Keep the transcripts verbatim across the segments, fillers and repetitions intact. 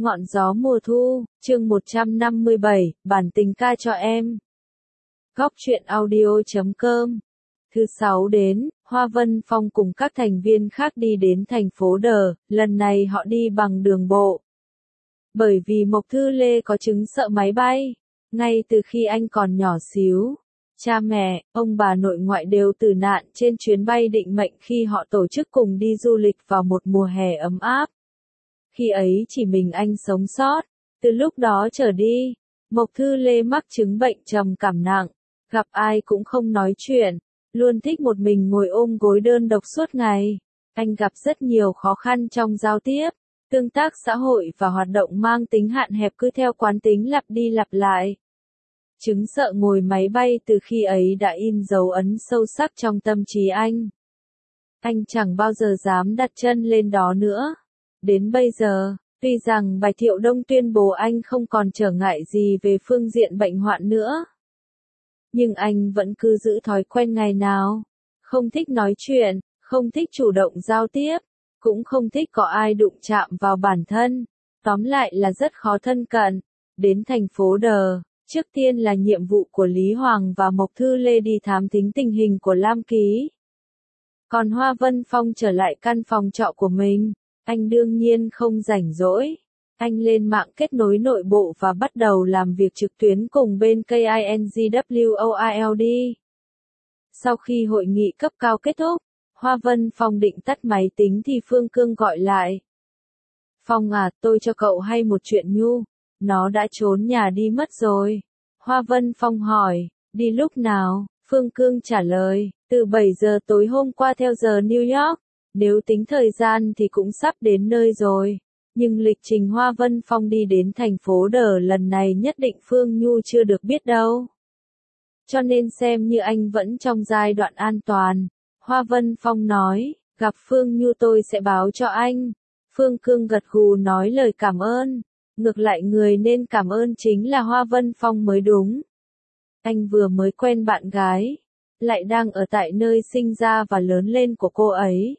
Ngọn gió mùa thu, chương một trăm năm mươi bảy, bản tình ca cho em. Góc truyện audio chấm com. Thứ sáu đến, Hoa Vân Phong cùng các thành viên khác đi đến thành phố Đờ, lần này họ đi bằng đường bộ. Bởi vì Mộc Thư Lê có chứng sợ máy bay, ngay từ khi anh còn nhỏ xíu. Cha mẹ, ông bà nội ngoại đều tử nạn trên chuyến bay định mệnh khi họ tổ chức cùng đi du lịch vào một mùa hè ấm áp. Khi ấy chỉ mình anh sống sót. Từ lúc đó trở đi, Mộc Thư Lê mắc chứng bệnh trầm cảm nặng, gặp ai cũng không nói chuyện, luôn thích một mình ngồi ôm gối đơn độc suốt ngày. Anh gặp rất nhiều khó khăn trong giao tiếp, tương tác xã hội và hoạt động mang tính hạn hẹp cứ theo quán tính lặp đi lặp lại. Chứng sợ ngồi máy bay từ khi ấy đã in dấu ấn sâu sắc trong tâm trí anh. Anh chẳng bao giờ dám đặt chân lên đó nữa. Đến bây giờ, tuy rằng Bạch Thiệu Đông tuyên bố anh không còn trở ngại gì về phương diện bệnh hoạn nữa, nhưng anh vẫn cứ giữ thói quen ngày nào. Không thích nói chuyện, không thích chủ động giao tiếp, cũng không thích có ai đụng chạm vào bản thân. Tóm lại là rất khó thân cận. Đến thành phố Đờ, trước tiên là nhiệm vụ của Lý Hoàng và Mộc Thư Lê đi thám thính tình hình của Lam Ký. Còn Hoa Vân Phong trở lại căn phòng trọ của mình. Anh đương nhiên không rảnh rỗi. Anh lên mạng kết nối nội bộ và bắt đầu làm việc trực tuyến cùng bên K I N G W O I L D. Sau khi hội nghị cấp cao kết thúc, Hoa Vân Phong định tắt máy tính thì Phương Cương gọi lại. Phong à, tôi cho cậu hay một chuyện nhu. Nó đã trốn nhà đi mất rồi. Hoa Vân Phong hỏi, đi lúc nào? Phương Cương trả lời, từ bảy giờ tối hôm qua theo giờ New York. Nếu tính thời gian thì cũng sắp đến nơi rồi. Nhưng lịch trình Hoa Vân Phong đi đến thành phố Đờ lần này nhất định Phương Nhu chưa được biết đâu. Cho nên xem như anh vẫn trong giai đoạn an toàn. Hoa Vân Phong nói, gặp Phương Nhu tôi sẽ báo cho anh. Phương Cương gật gù nói lời cảm ơn. Ngược lại người nên cảm ơn chính là Hoa Vân Phong mới đúng. Anh vừa mới quen bạn gái, lại đang ở tại nơi sinh ra và lớn lên của cô ấy.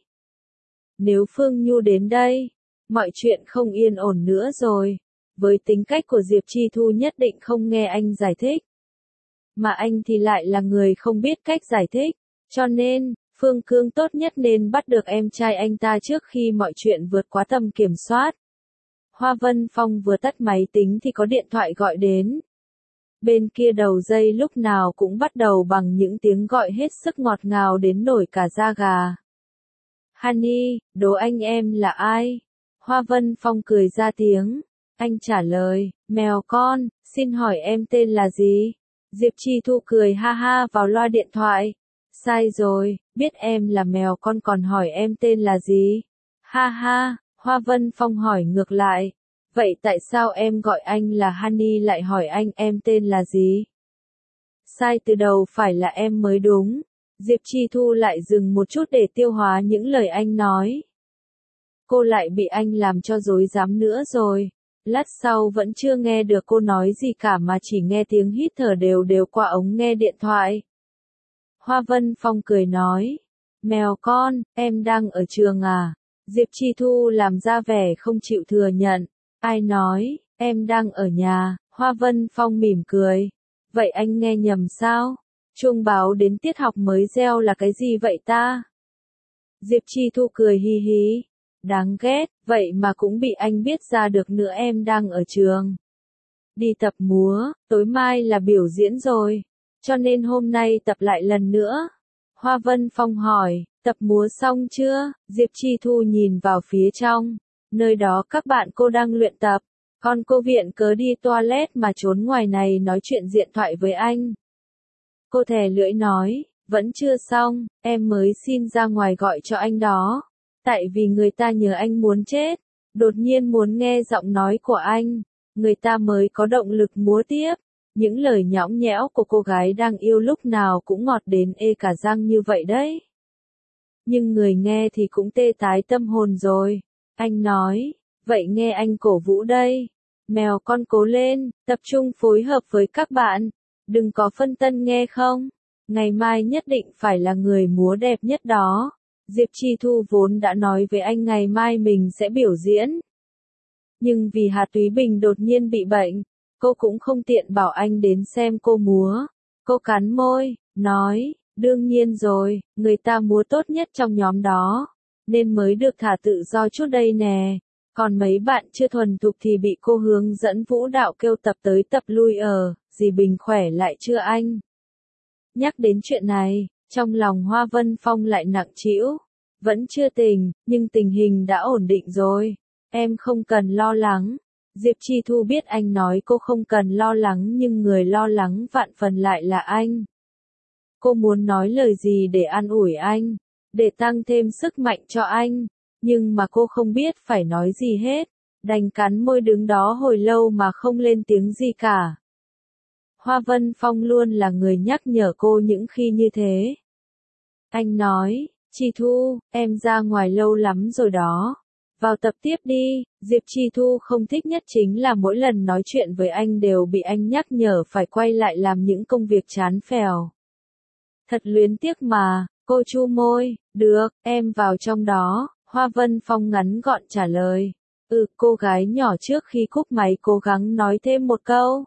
Nếu Phương Nhu đến đây, mọi chuyện không yên ổn nữa rồi. Với tính cách của Diệp Chi Thu nhất định không nghe anh giải thích. Mà anh thì lại là người không biết cách giải thích. Cho nên, Phương Cương tốt nhất nên bắt được em trai anh ta trước khi mọi chuyện vượt quá tầm kiểm soát. Hoa Vân Phong vừa tắt máy tính thì có điện thoại gọi đến. Bên kia đầu dây lúc nào cũng bắt đầu bằng những tiếng gọi hết sức ngọt ngào đến nổi cả da gà. Honey, đố anh em là ai? Hoa Vân Phong cười ra tiếng. Anh trả lời, mèo con, xin hỏi em tên là gì? Diệp Chi Thu cười ha ha vào loa điện thoại. Sai rồi, biết em là mèo con còn hỏi em tên là gì? Ha ha, Hoa Vân Phong hỏi ngược lại. Vậy tại sao em gọi anh là Honey lại hỏi anh em tên là gì? Sai từ đầu phải là em mới đúng. Diệp Chi Thu lại dừng một chút để tiêu hóa những lời anh nói. Cô lại bị anh làm cho rối rắm nữa rồi. Lát sau vẫn chưa nghe được cô nói gì cả mà chỉ nghe tiếng hít thở đều đều qua ống nghe điện thoại. Hoa Vân Phong cười nói. Mèo con, em đang ở trường à? Diệp Chi Thu làm ra vẻ không chịu thừa nhận. Ai nói, em đang ở nhà? Hoa Vân Phong mỉm cười. Vậy anh nghe nhầm sao? Chuông báo đến tiết học mới reo là cái gì vậy ta? Diệp Chi Thu cười hi hí. Đáng ghét, vậy mà cũng bị anh biết ra được nữa em đang ở trường. Đi tập múa, tối mai là biểu diễn rồi. Cho nên hôm nay tập lại lần nữa. Hoa Vân Phong hỏi, tập múa xong chưa? Diệp Chi Thu nhìn vào phía trong. Nơi đó các bạn cô đang luyện tập. Còn cô viện cớ đi toilet mà trốn ngoài này nói chuyện điện thoại với anh. Cô thè lưỡi nói, vẫn chưa xong, em mới xin ra ngoài gọi cho anh đó. Tại vì người ta nhờ anh muốn chết, đột nhiên muốn nghe giọng nói của anh, người ta mới có động lực múa tiếp. Những lời nhõng nhẽo của cô gái đang yêu lúc nào cũng ngọt đến ê cả răng như vậy đấy. Nhưng người nghe thì cũng tê tái tâm hồn rồi. Anh nói, vậy nghe anh cổ vũ đây. Mèo con cố lên, tập trung phối hợp với các bạn. Đừng có phân tân nghe không? Ngày mai nhất định phải là người múa đẹp nhất đó. Diệp Chi Thu vốn đã nói với anh ngày mai mình sẽ biểu diễn. Nhưng vì Hà Túy Bình đột nhiên bị bệnh, cô cũng không tiện bảo anh đến xem cô múa. Cô cắn môi, nói, đương nhiên rồi, người ta múa tốt nhất trong nhóm đó, nên mới được thả tự do chút đây nè. Còn mấy bạn chưa thuần thục thì bị cô hướng dẫn vũ đạo kêu tập tới tập lui ở, dì Bình khỏe lại chưa anh? Nhắc đến chuyện này, trong lòng Hoa Vân Phong lại nặng trĩu. Vẫn chưa tỉnh, nhưng tình hình đã ổn định rồi. Em không cần lo lắng. Diệp Chi Thu biết anh nói cô không cần lo lắng nhưng người lo lắng vạn phần lại là anh. Cô muốn nói lời gì để an ủi anh, để tăng thêm sức mạnh cho anh, nhưng mà cô không biết phải nói gì hết, đành cắn môi đứng đó hồi lâu mà không lên tiếng gì cả. Hoa Vân Phong luôn là người nhắc nhở cô những khi như thế. Anh nói, Chi Thu, em ra ngoài lâu lắm rồi đó. Vào tập tiếp đi. Diệp Chi Thu không thích nhất chính là mỗi lần nói chuyện với anh đều bị anh nhắc nhở phải quay lại làm những công việc chán phèo. Thật luyến tiếc mà, cô chu môi, được, em vào trong đó. Hoa Vân Phong ngắn gọn trả lời. Ừ, cô gái nhỏ trước khi cúp máy cố gắng nói thêm một câu.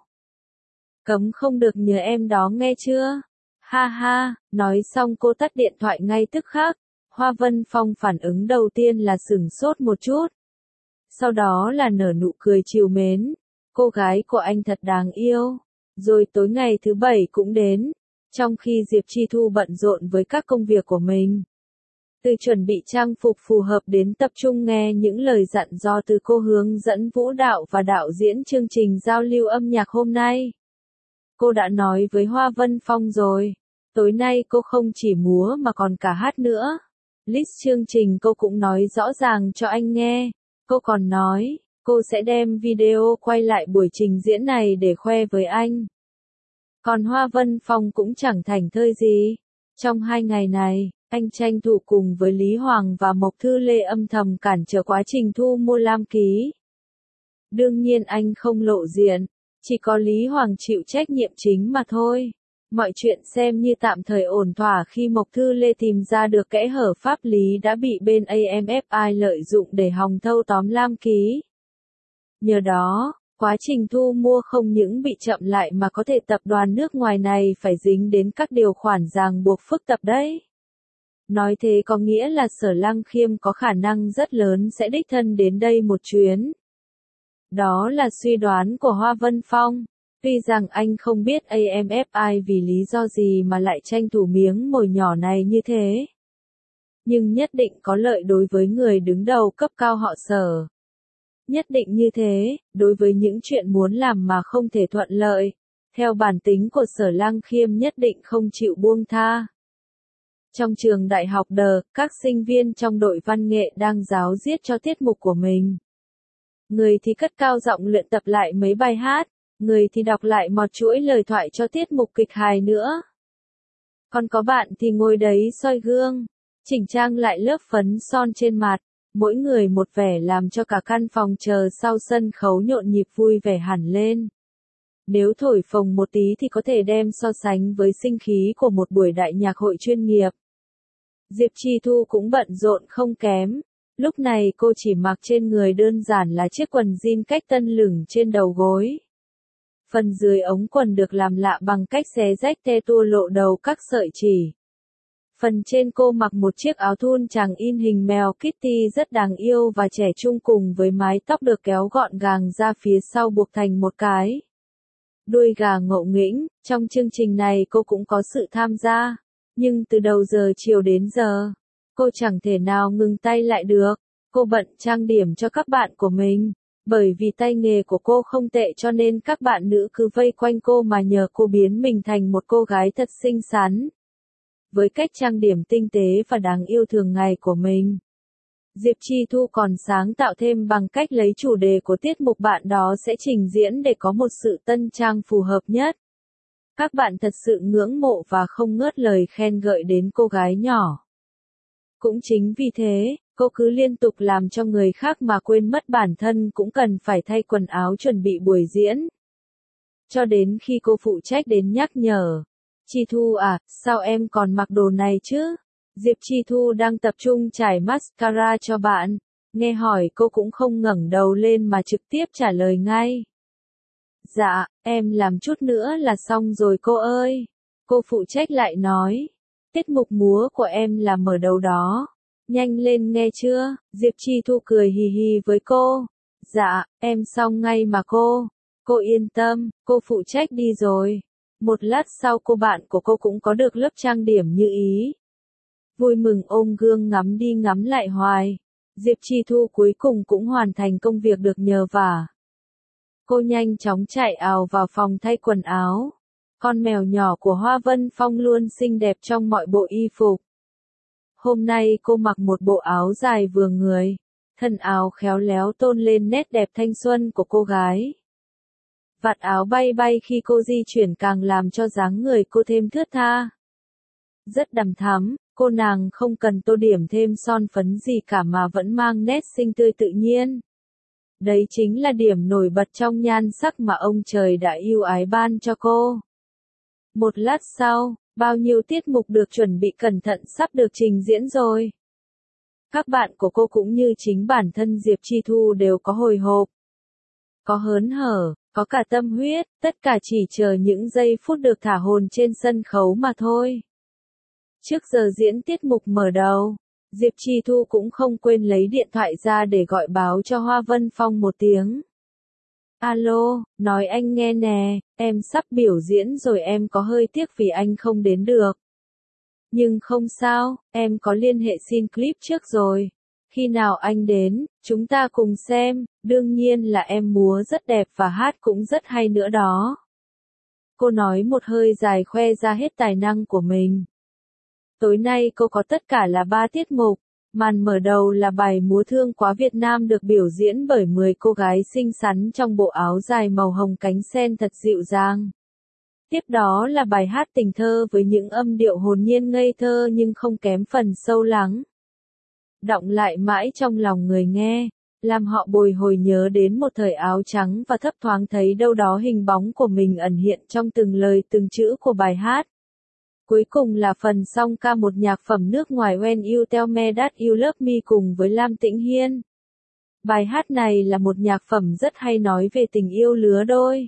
Cấm không được nhớ em đó nghe chưa? Ha ha, nói xong cô tắt điện thoại ngay tức khắc. Hoa Vân Phong phản ứng đầu tiên là sửng sốt một chút. Sau đó là nở nụ cười trìu mến. Cô gái của anh thật đáng yêu. Rồi tối ngày thứ bảy cũng đến. Trong khi Diệp Chi Thu bận rộn với các công việc của mình. Từ chuẩn bị trang phục phù hợp đến tập trung nghe những lời dặn dò từ cô hướng dẫn vũ đạo và đạo diễn chương trình giao lưu âm nhạc hôm nay. Cô đã nói với Hoa Vân Phong rồi. Tối nay cô không chỉ múa mà còn cả hát nữa. List chương trình cô cũng nói rõ ràng cho anh nghe. Cô còn nói, cô sẽ đem video quay lại buổi trình diễn này để khoe với anh. Còn Hoa Vân Phong cũng chẳng thảnh thơi gì. Trong hai ngày này, anh tranh thủ cùng với Lý Hoàng và Mộc Thư Lê âm thầm cản trở quá trình thu mua lam ký. Đương nhiên anh không lộ diện, chỉ có Lý Hoàng chịu trách nhiệm chính mà thôi. Mọi chuyện xem như tạm thời ổn thỏa khi Mộc Thư Lê tìm ra được kẽ hở pháp lý đã bị bên a em ép i lợi dụng để hòng thâu tóm lam ký. Nhờ đó, quá trình thu mua không những bị chậm lại mà có thể tập đoàn nước ngoài này phải dính đến các điều khoản ràng buộc phức tạp đấy. Nói thế có nghĩa là Sở Lăng Khiêm có khả năng rất lớn sẽ đích thân đến đây một chuyến. Đó là suy đoán của Hoa Vân Phong. Tuy rằng anh không biết a em ép i vì lý do gì mà lại tranh thủ miếng mồi nhỏ này như thế. Nhưng nhất định có lợi đối với người đứng đầu cấp cao họ Sở. Nhất định như thế, đối với những chuyện muốn làm mà không thể thuận lợi, theo bản tính của Sở Lăng Khiêm nhất định không chịu buông tha. Trong trường đại học Đờ, các sinh viên trong đội văn nghệ đang giáo diết cho tiết mục của mình. Người thì cất cao giọng luyện tập lại mấy bài hát, người thì đọc lại một chuỗi lời thoại cho tiết mục kịch hài nữa. Còn có bạn thì ngồi đấy soi gương, chỉnh trang lại lớp phấn son trên mặt, mỗi người một vẻ làm cho cả căn phòng chờ sau sân khấu nhộn nhịp vui vẻ hẳn lên. Nếu thổi phồng một tí thì có thể đem so sánh với sinh khí của một buổi đại nhạc hội chuyên nghiệp. Diệp Chi Thu cũng bận rộn không kém. Lúc này cô chỉ mặc trên người đơn giản là chiếc quần jean cách tân lửng trên đầu gối. Phần dưới ống quần được làm lạ bằng cách xé rách te tua lộ đầu các sợi chỉ. Phần trên cô mặc một chiếc áo thun tràng in hình mèo Kitty rất đáng yêu và trẻ trung cùng với mái tóc được kéo gọn gàng ra phía sau buộc thành một cái đuôi gà ngộ nghĩnh. Trong chương trình này cô cũng có sự tham gia, nhưng từ đầu giờ chiều đến giờ, cô chẳng thể nào ngừng tay lại được. Cô bận trang điểm cho các bạn của mình, bởi vì tay nghề của cô không tệ cho nên các bạn nữ cứ vây quanh cô mà nhờ cô biến mình thành một cô gái thật xinh xắn. Với cách trang điểm tinh tế và đáng yêu thường ngày của mình, Diệp Chi Thu còn sáng tạo thêm bằng cách lấy chủ đề của tiết mục bạn đó sẽ trình diễn để có một sự tân trang phù hợp nhất. Các bạn thật sự ngưỡng mộ và không ngớt lời khen ngợi đến cô gái nhỏ. Cũng chính vì thế, cô cứ liên tục làm cho người khác mà quên mất bản thân cũng cần phải thay quần áo chuẩn bị buổi diễn. Cho đến khi cô phụ trách đến nhắc nhở. Chi Thu à, sao em còn mặc đồ này chứ? Diệp Chi Thu đang tập trung trải mascara cho bạn. Nghe hỏi cô cũng không ngẩng đầu lên mà trực tiếp trả lời ngay. Dạ, em làm chút nữa là xong rồi cô ơi. Cô phụ trách lại nói. Tiết mục múa của em là mở đầu đó. Nhanh lên nghe chưa? Diệp Chi Thu cười hì hì với cô. Dạ, em xong ngay mà cô. Cô yên tâm, cô phụ trách đi rồi. Một lát sau cô bạn của cô cũng có được lớp trang điểm như ý. Vui mừng ôm gương ngắm đi ngắm lại hoài. Diệp Chi Thu cuối cùng cũng hoàn thành công việc được nhờ vả. Cô nhanh chóng chạy ào vào phòng thay quần áo. Con mèo nhỏ của Hoa Vân Phong luôn xinh đẹp trong mọi bộ y phục. Hôm nay cô mặc một bộ áo dài vừa người. Thân áo khéo léo tôn lên nét đẹp thanh xuân của cô gái. Vạt áo bay bay khi cô di chuyển càng làm cho dáng người cô thêm thướt tha. Rất đằm thắm, cô nàng không cần tô điểm thêm son phấn gì cả mà vẫn mang nét xinh tươi tự nhiên. Đấy chính là điểm nổi bật trong nhan sắc mà ông trời đã yêu ái ban cho cô. Một lát sau, bao nhiêu tiết mục được chuẩn bị cẩn thận sắp được trình diễn rồi. Các bạn của cô cũng như chính bản thân Diệp Chi Thu đều có hồi hộp. Có hớn hở, có cả tâm huyết, tất cả chỉ chờ những giây phút được thả hồn trên sân khấu mà thôi. Trước giờ diễn tiết mục mở đầu, Diệp Chi Thu cũng không quên lấy điện thoại ra để gọi báo cho Hoa Vân Phong một tiếng. Alo, nói anh nghe nè, em sắp biểu diễn rồi, em có hơi tiếc vì anh không đến được. Nhưng không sao, em có liên hệ xin clip trước rồi. Khi nào anh đến, chúng ta cùng xem, đương nhiên là em múa rất đẹp và hát cũng rất hay nữa đó. Cô nói một hơi dài khoe ra hết tài năng của mình. Tối nay cô có tất cả là ba tiết mục. Màn mở đầu là bài múa Thương Quá Việt Nam được biểu diễn bởi mười cô gái xinh xắn trong bộ áo dài màu hồng cánh sen thật dịu dàng. Tiếp đó là bài hát Tình Thơ với những âm điệu hồn nhiên ngây thơ nhưng không kém phần sâu lắng. Đọng lại mãi trong lòng người nghe, làm họ bồi hồi nhớ đến một thời áo trắng và thấp thoáng thấy đâu đó hình bóng của mình ẩn hiện trong từng lời từng chữ của bài hát. Cuối cùng là phần song ca một nhạc phẩm nước ngoài When You Tell Me That You Love Me cùng với Lam Tĩnh Hiên. Bài hát này là một nhạc phẩm rất hay nói về tình yêu lứa đôi.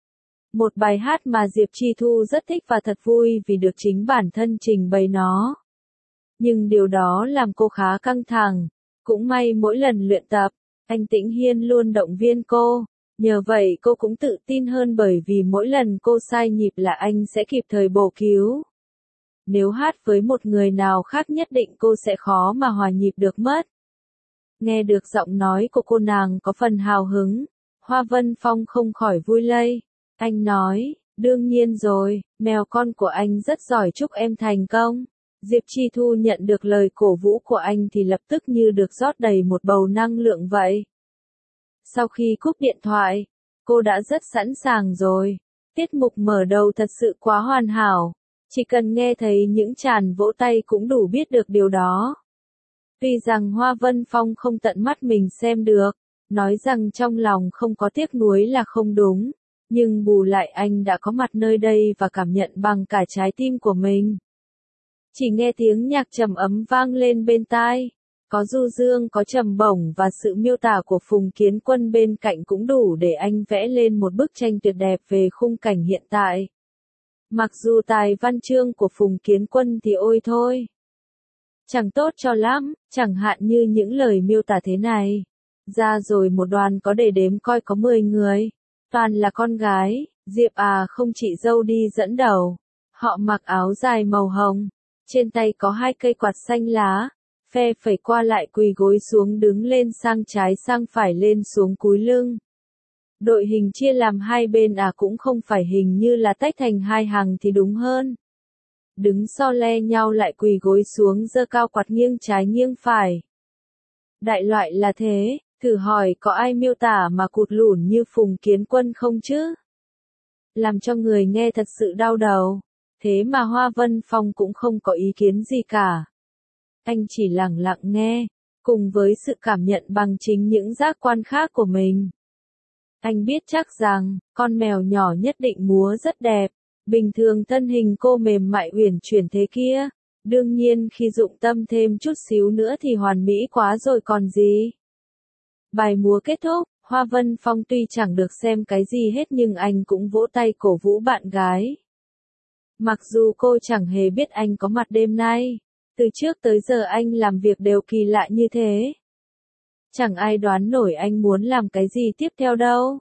Một bài hát mà Diệp Chi Thu rất thích và thật vui vì được chính bản thân trình bày nó. Nhưng điều đó làm cô khá căng thẳng. Cũng may mỗi lần luyện tập, anh Tĩnh Hiên luôn động viên cô. Nhờ vậy cô cũng tự tin hơn bởi vì mỗi lần cô sai nhịp là anh sẽ kịp thời bổ cứu. Nếu hát với một người nào khác nhất định cô sẽ khó mà hòa nhịp được mất. Nghe được giọng nói của cô nàng có phần hào hứng, Hoa Vân Phong không khỏi vui lây. Anh nói, đương nhiên rồi, mèo con của anh rất giỏi, chúc em thành công. Diệp Chi Thu nhận được lời cổ vũ của anh thì lập tức như được rót đầy một bầu năng lượng vậy. Sau khi cúp điện thoại, cô đã rất sẵn sàng rồi. Tiết mục mở đầu thật sự quá hoàn hảo. Chỉ cần nghe thấy những tràng vỗ tay cũng đủ biết được điều đó. Tuy rằng Hoa Vân Phong không tận mắt mình xem được, nói rằng trong lòng không có tiếc nuối là không đúng, nhưng bù lại anh đã có mặt nơi đây và cảm nhận bằng cả trái tim của mình. Chỉ nghe tiếng nhạc trầm ấm vang lên bên tai, có du dương, có trầm bổng và sự miêu tả của Phùng Kiến Quân bên cạnh cũng đủ để anh vẽ lên một bức tranh tuyệt đẹp về khung cảnh hiện tại. Mặc dù tài văn chương của Phùng Kiến Quân thì ôi thôi, chẳng tốt cho lắm, chẳng hạn như những lời miêu tả thế này. Ra rồi một đoàn có để đếm coi có mười người, toàn là con gái, Diệp à không chị dâu đi dẫn đầu. Họ mặc áo dài màu hồng, trên tay có hai cây quạt xanh lá, phe phẩy qua lại quỳ gối xuống đứng lên sang trái sang phải lên xuống cúi lưng. Đội hình chia làm hai bên à cũng không phải hình như là tách thành hai hàng thì đúng hơn. Đứng so le nhau lại quỳ gối xuống giơ cao quạt nghiêng trái nghiêng phải. Đại loại là thế, thử hỏi có ai miêu tả mà cụt lủn như Phùng Kiến Quân không chứ? Làm cho người nghe thật sự đau đầu. Thế mà Hoa Vân Phong cũng không có ý kiến gì cả. Anh chỉ lặng lặng nghe, cùng với sự cảm nhận bằng chính những giác quan khác của mình. Anh biết chắc rằng, con mèo nhỏ nhất định múa rất đẹp. Bình thường thân hình cô mềm mại uyển chuyển thế kia. Đương nhiên khi dụng tâm thêm chút xíu nữa thì hoàn mỹ quá rồi còn gì. Bài múa kết thúc, Hoa Vân Phong tuy chẳng được xem cái gì hết nhưng anh cũng vỗ tay cổ vũ bạn gái. Mặc dù cô chẳng hề biết anh có mặt đêm nay, từ trước tới giờ anh làm việc đều kỳ lạ như thế. Chẳng ai đoán nổi anh muốn làm cái gì tiếp theo đâu.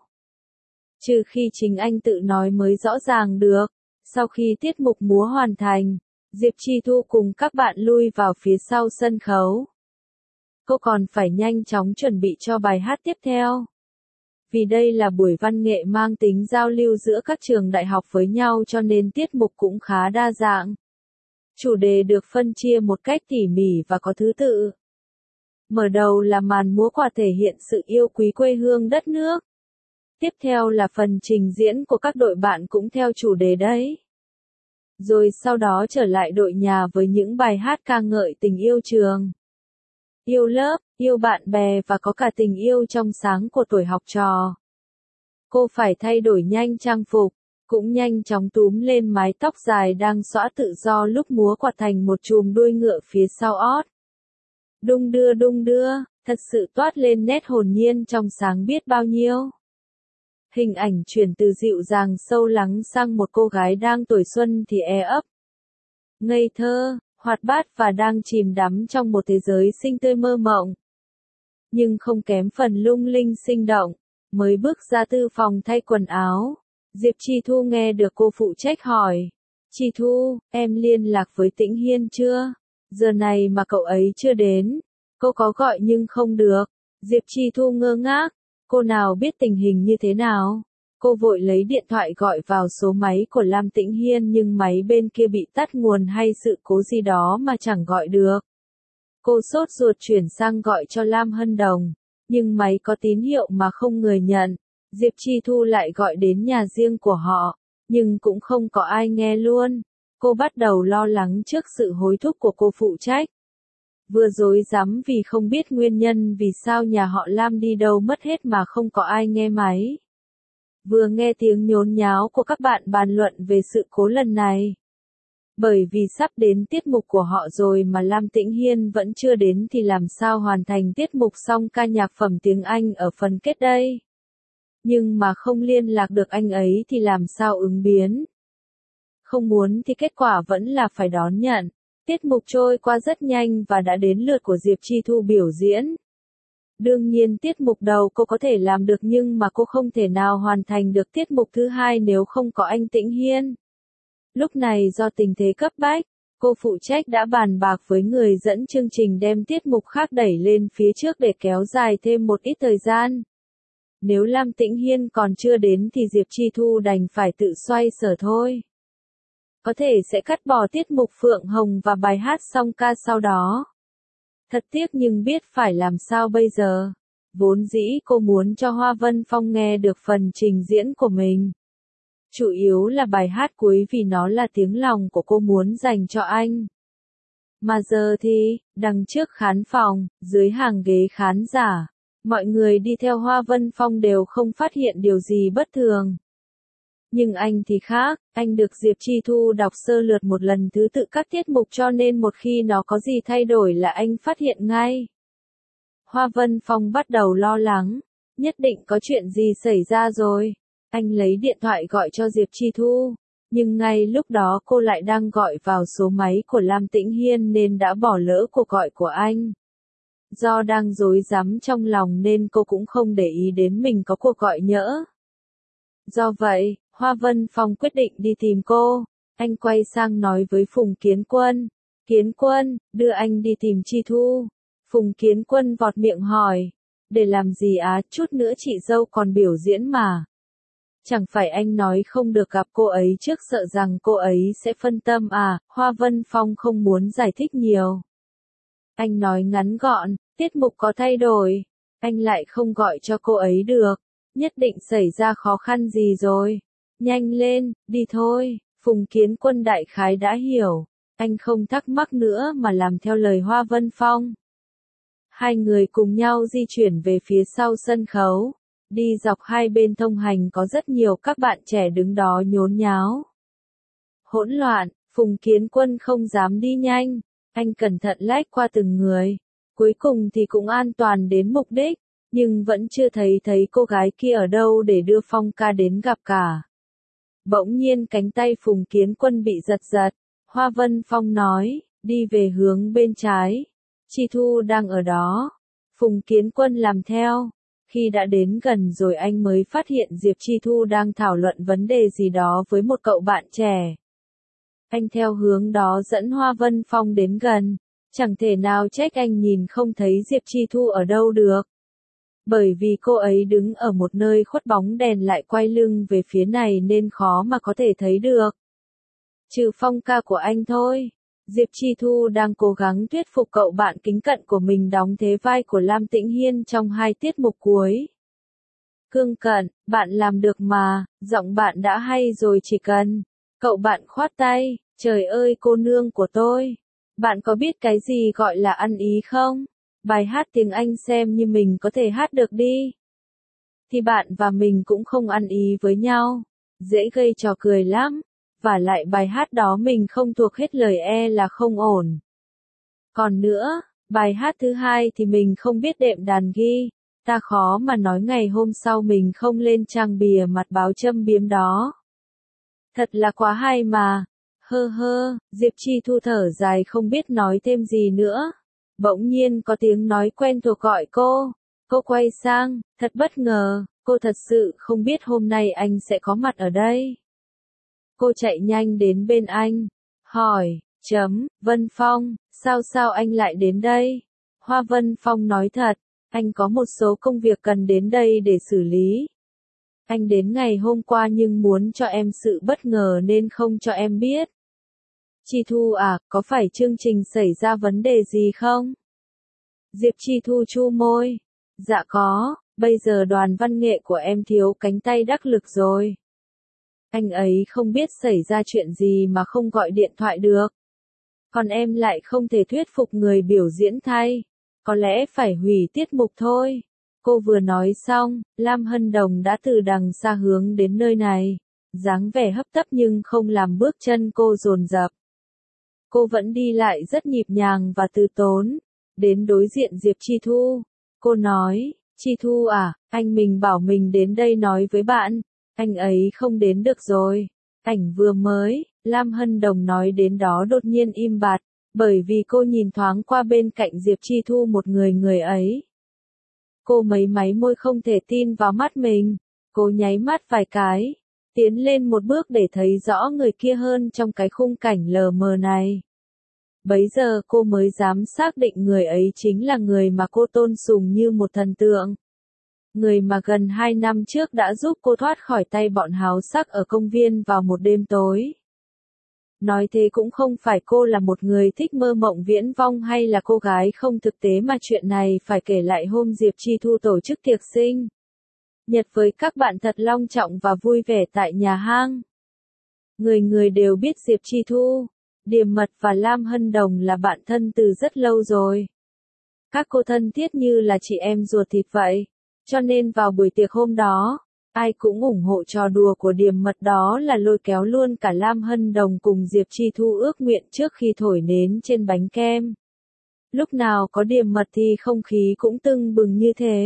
Trừ khi chính anh tự nói mới rõ ràng được. Sau khi tiết mục múa hoàn thành, Diệp Chi Thu cùng các bạn lui vào phía sau sân khấu. Cô còn phải nhanh chóng chuẩn bị cho bài hát tiếp theo. Vì đây là buổi văn nghệ mang tính giao lưu giữa các trường đại học với nhau cho nên tiết mục cũng khá đa dạng. Chủ đề được phân chia một cách tỉ mỉ và có thứ tự. Mở đầu là màn múa quạt thể hiện sự yêu quý quê hương đất nước. Tiếp theo là phần trình diễn của các đội bạn cũng theo chủ đề đấy. Rồi sau đó trở lại đội nhà với những bài hát ca ngợi tình yêu trường, yêu lớp, yêu bạn bè và có cả tình yêu trong sáng của tuổi học trò. Cô phải thay đổi nhanh trang phục, cũng nhanh chóng túm lên mái tóc dài đang xõa tự do lúc múa quạt thành một chùm đuôi ngựa phía sau ót. Đung đưa đung đưa, thật sự toát lên nét hồn nhiên trong sáng biết bao nhiêu. Hình ảnh chuyển từ dịu dàng sâu lắng sang một cô gái đang tuổi xuân thì e ấp, ngây thơ, hoạt bát và đang chìm đắm trong một thế giới xinh tươi mơ mộng. Nhưng không kém phần lung linh sinh động, mới bước ra từ phòng thay quần áo, Diệp Chi Thu nghe được cô phụ trách hỏi. Chi Thu, em liên lạc với Tĩnh Hiên chưa? Giờ này mà cậu ấy chưa đến. Cô có gọi nhưng không được. Diệp Chi Thu ngơ ngác. Cô nào biết tình hình như thế nào? Cô vội lấy điện thoại gọi vào số máy của Lam Tĩnh Hiên nhưng máy bên kia bị tắt nguồn hay sự cố gì đó mà chẳng gọi được. Cô sốt ruột chuyển sang gọi cho Lam Hân Đồng, nhưng máy có tín hiệu mà không người nhận. Diệp Chi Thu lại gọi đến nhà riêng của họ, nhưng cũng không có ai nghe luôn. Cô bắt đầu lo lắng trước sự hối thúc của cô phụ trách. Vừa rối rắm vì không biết nguyên nhân vì sao nhà họ Lam đi đâu mất hết mà không có ai nghe máy. Vừa nghe tiếng nhốn nháo của các bạn bàn luận về sự cố lần này. Bởi vì sắp đến tiết mục của họ rồi mà Lam Tĩnh Hiên vẫn chưa đến thì làm sao hoàn thành tiết mục xong ca nhạc phẩm tiếng Anh ở phần kết đây. Nhưng mà không liên lạc được anh ấy thì làm sao ứng biến. Không muốn thì kết quả vẫn là phải đón nhận. Tiết mục trôi qua rất nhanh và đã đến lượt của Diệp Chi Thu biểu diễn. Đương nhiên tiết mục đầu cô có thể làm được nhưng mà cô không thể nào hoàn thành được tiết mục thứ hai nếu không có anh Tĩnh Hiên. Lúc này do tình thế cấp bách, cô phụ trách đã bàn bạc với người dẫn chương trình đem tiết mục khác đẩy lên phía trước để kéo dài thêm một ít thời gian. Nếu Lam Tĩnh Hiên còn chưa đến thì Diệp Chi Thu đành phải tự xoay sở thôi. Có thể sẽ cắt bỏ tiết mục Phượng Hồng và bài hát song ca sau đó. Thật tiếc nhưng biết phải làm sao bây giờ. Vốn dĩ cô muốn cho Hoa Vân Phong nghe được phần trình diễn của mình. Chủ yếu là bài hát cuối vì nó là tiếng lòng của cô muốn dành cho anh. Mà giờ thì, đằng trước khán phòng, dưới hàng ghế khán giả, mọi người đi theo Hoa Vân Phong đều không phát hiện điều gì bất thường. Nhưng anh thì khác, anh được Diệp Chi Thu đọc sơ lược một lần thứ tự các tiết mục cho nên một khi nó có gì thay đổi là anh phát hiện ngay. Hoa Vân Phong bắt đầu lo lắng, nhất định có chuyện gì xảy ra rồi. Anh lấy điện thoại gọi cho Diệp Chi Thu, nhưng ngay lúc đó cô lại đang gọi vào số máy của Lam Tĩnh Hiên nên đã bỏ lỡ cuộc gọi của anh. Do đang rối rắm trong lòng nên cô cũng không để ý đến mình có cuộc gọi nhỡ. Do vậy, Hoa Vân Phong quyết định đi tìm cô. Anh quay sang nói với Phùng Kiến Quân. Kiến Quân, đưa anh đi tìm Chi Thu. Phùng Kiến Quân vọt miệng hỏi. Để làm gì á, chút nữa chị dâu còn biểu diễn mà. Chẳng phải anh nói không được gặp cô ấy trước sợ rằng cô ấy sẽ phân tâm à, Hoa Vân Phong không muốn giải thích nhiều. Anh nói ngắn gọn, tiết mục có thay đổi. Anh lại không gọi cho cô ấy được. Nhất định xảy ra khó khăn gì rồi. Nhanh lên, đi thôi. Phùng Kiến Quân đại khái đã hiểu. Anh không thắc mắc nữa mà làm theo lời Hoa Vân Phong. Hai người cùng nhau di chuyển về phía sau sân khấu. Đi dọc hai bên thông hành có rất nhiều các bạn trẻ đứng đó nhốn nháo. Hỗn loạn, Phùng Kiến Quân không dám đi nhanh. Anh cẩn thận lách qua từng người. Cuối cùng thì cũng an toàn đến mục đích. nhưng vẫn chưa thấy thấy cô gái kia ở đâu để đưa Phong ca đến gặp cả. Bỗng nhiên cánh tay Phùng Kiến Quân bị giật giật, Hoa Vân Phong nói, đi về hướng bên trái, Chi Thu đang ở đó. Phùng Kiến Quân làm theo, khi đã đến gần rồi anh mới phát hiện Diệp Chi Thu đang thảo luận vấn đề gì đó với một cậu bạn trẻ. Anh theo hướng đó dẫn Hoa Vân Phong đến gần, chẳng thể nào trách anh nhìn không thấy Diệp Chi Thu ở đâu được. Bởi vì cô ấy đứng ở một nơi khuất bóng đèn lại quay lưng về phía này nên khó mà có thể thấy được. Trừ Phong ca của anh thôi. Diệp Chi Thu đang cố gắng thuyết phục cậu bạn kính cận của mình đóng thế vai của Lam Tĩnh Hiên trong hai tiết mục cuối. Cương Cận, bạn làm được mà, giọng bạn đã hay rồi chỉ cần. Cậu bạn khoát tay, trời ơi cô nương của tôi. Bạn có biết cái gì gọi là ăn ý không? Bài hát tiếng Anh xem như mình có thể hát được đi. Thì bạn và mình cũng không ăn ý với nhau. Dễ gây trò cười lắm. Và lại bài hát đó mình không thuộc hết lời e là không ổn. Còn nữa, bài hát thứ hai thì mình không biết đệm đàn ghi. Ta khó mà nói ngày hôm sau mình không lên trang bìa mặt báo châm biếm đó. Thật là quá hay mà. Hơ hơ, Diệp Chi Thu thở dài không biết nói thêm gì nữa. Bỗng nhiên có tiếng nói quen thuộc gọi cô. Cô quay sang, thật bất ngờ, cô thật sự không biết hôm nay anh sẽ có mặt ở đây. Cô chạy nhanh đến bên anh, hỏi, chấm, Vân Phong, sao sao anh lại đến đây? Hoa Vân Phong nói thật, anh có một số công việc cần đến đây để xử lý. Anh đến ngày hôm qua nhưng muốn cho em sự bất ngờ nên không cho em biết. Chi Thu à, có phải chương trình xảy ra vấn đề gì không? Diệp Chi Thu chu môi. Dạ có, bây giờ đoàn văn nghệ của em thiếu cánh tay đắc lực rồi. Anh ấy không biết xảy ra chuyện gì mà không gọi điện thoại được. Còn em lại không thể thuyết phục người biểu diễn thay. Có lẽ phải hủy tiết mục thôi. Cô vừa nói xong, Lam Hân Đồng đã từ đằng xa hướng đến nơi này. Dáng vẻ hấp tấp nhưng không làm bước chân cô dồn dập. Cô vẫn đi lại rất nhịp nhàng và từ tốn. Đến đối diện Diệp Chi Thu. Cô nói, Chi Thu à, anh mình bảo mình đến đây nói với bạn. Anh ấy không đến được rồi. Ảnh vừa mới, Lam Hân Đồng nói đến đó đột nhiên im bặt, bởi vì cô nhìn thoáng qua bên cạnh Diệp Chi Thu một người người ấy. Cô mấy máy môi không thể tin vào mắt mình. Cô nháy mắt vài cái, tiến lên một bước để thấy rõ người kia hơn trong cái khung cảnh lờ mờ này. Bấy giờ cô mới dám xác định người ấy chính là người mà cô tôn sùng như một thần tượng. Người mà gần hai năm trước đã giúp cô thoát khỏi tay bọn háo sắc ở công viên vào một đêm tối. Nói thế cũng không phải cô là một người thích mơ mộng viễn vong hay là cô gái không thực tế mà chuyện này phải kể lại hôm Diệp Chi Thu tổ chức tiệc sinh nhật với các bạn thật long trọng và vui vẻ tại nhà hang. Người người đều biết Diệp Chi Thu, Điềm Mật và Lam Hân Đồng là bạn thân từ rất lâu rồi. Các cô thân thiết như là chị em ruột thịt vậy. Cho nên vào buổi tiệc hôm đó, ai cũng ủng hộ trò đùa của Điềm Mật đó là lôi kéo luôn cả Lam Hân Đồng cùng Diệp Chi Thu ước nguyện trước khi thổi nến trên bánh kem. Lúc nào có Điềm Mật thì không khí cũng tưng bừng như thế.